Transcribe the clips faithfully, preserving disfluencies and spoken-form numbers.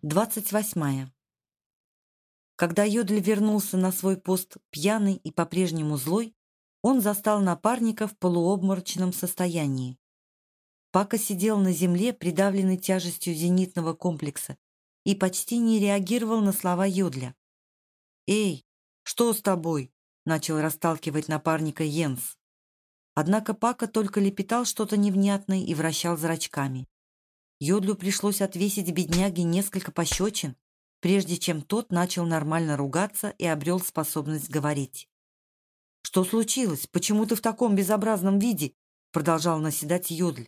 Двадцать восьмая. Когда Йодль вернулся на свой пост пьяный и по-прежнему злой, он застал напарника в полуобморочном состоянии. Пака сидел на земле, придавленный тяжестью зенитного комплекса, и почти не реагировал на слова Йодля. «Эй, что с тобой?» — начал расталкивать напарника Йенс. Однако Пака только лепетал что-то невнятное и вращал зрачками. Йодлю пришлось отвесить бедняге несколько пощечин, прежде чем тот начал нормально ругаться и обрел способность говорить. «Что случилось? Почему ты в таком безобразном виде?» — продолжал наседать Йодль.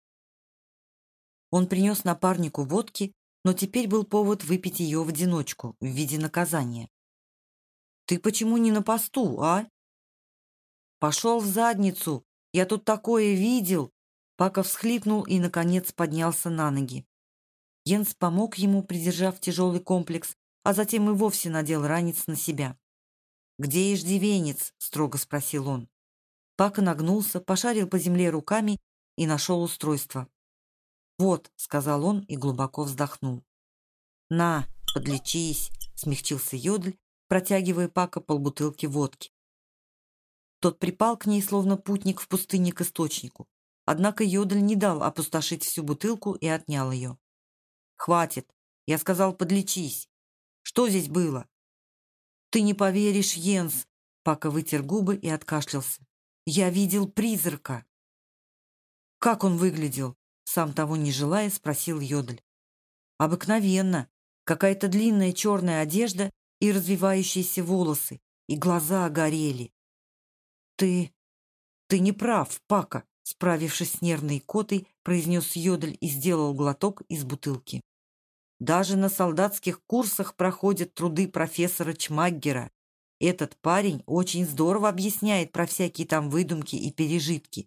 Он принес напарнику водки, но теперь был повод выпить ее в одиночку, в виде наказания. «Ты почему не на посту, а?» «Пошел в задницу! Я тут такое видел!» Пака всхлипнул и, наконец, поднялся на ноги. Йенс помог ему, придержав тяжелый комплекс, а затем и вовсе надел ранец на себя. «Где иждивенец?» — строго спросил он. Пака нагнулся, пошарил по земле руками и нашел устройство. «Вот», — сказал он и глубоко вздохнул. «На, подлечись», — смягчился Йодль, протягивая Пака полбутылки водки. Тот припал к ней, словно путник в пустыне к источнику. Однако Йодль не дал опустошить всю бутылку и отнял ее. «Хватит! Я сказал, подлечись! Что здесь было?» «Ты не поверишь, Йенс!» Пака вытер губы и откашлялся. «Я видел призрака!» «Как он выглядел?» Сам того не желая, спросил Йодль. «Обыкновенно. Какая-то длинная черная одежда и развивающиеся волосы, и глаза горели». «Ты... ты не прав, Пака!» Справившись с нервной икотой, произнес Йодль и сделал глоток из бутылки. «Даже на солдатских курсах проходят труды профессора Чмаггера. Этот парень очень здорово объясняет про всякие там выдумки и пережитки».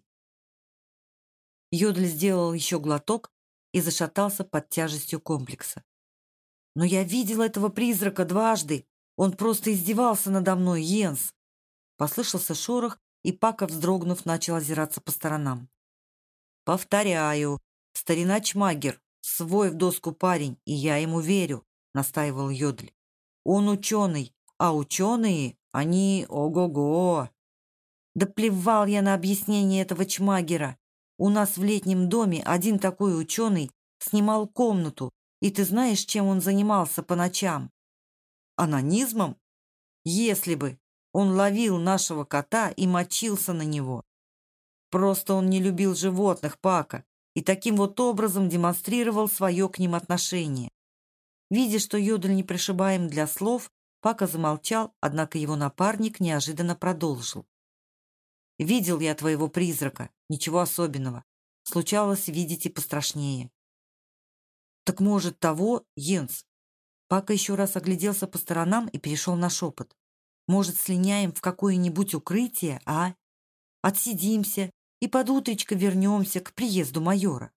Йодль сделал еще глоток и зашатался под тяжестью комплекса. «Но я видел этого призрака дважды. Он просто издевался надо мной, Йенс!» Послышался шорох, и Пака, вздрогнув, начал озираться по сторонам. «Повторяю, старина Чмаггер, свой в доску парень, и я ему верю», — настаивал Йодль. «Он ученый, а ученые, они ого-го!» «Да плевал я на объяснение этого Чмаггера. У нас в летнем доме один такой ученый снимал комнату, и ты знаешь, чем он занимался по ночам?» «Анонизмом? Если бы! Он ловил нашего кота и мочился на него. Просто он не любил животных, Пака, и таким вот образом демонстрировал свое к ним отношение». Видя, что Йодль непрошибаем для слов, Пака замолчал, однако его напарник неожиданно продолжил. «Видел я твоего призрака, ничего особенного. Случалось видеть и пострашнее». «Так, может, того, Йенс?» Пака еще раз огляделся по сторонам и перешел на шепот. «Может, слиняем в какое-нибудь укрытие, а? Отсидимся и под утречко вернемся к приезду майора».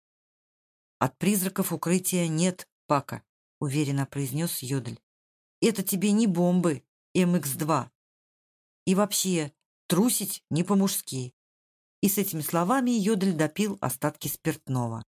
«От призраков укрытия нет, Пака», — уверенно произнес Йодль. «Это тебе не бомбы эм икс два. И вообще, трусить не по-мужски». И с этими словами Йодль допил остатки спиртного.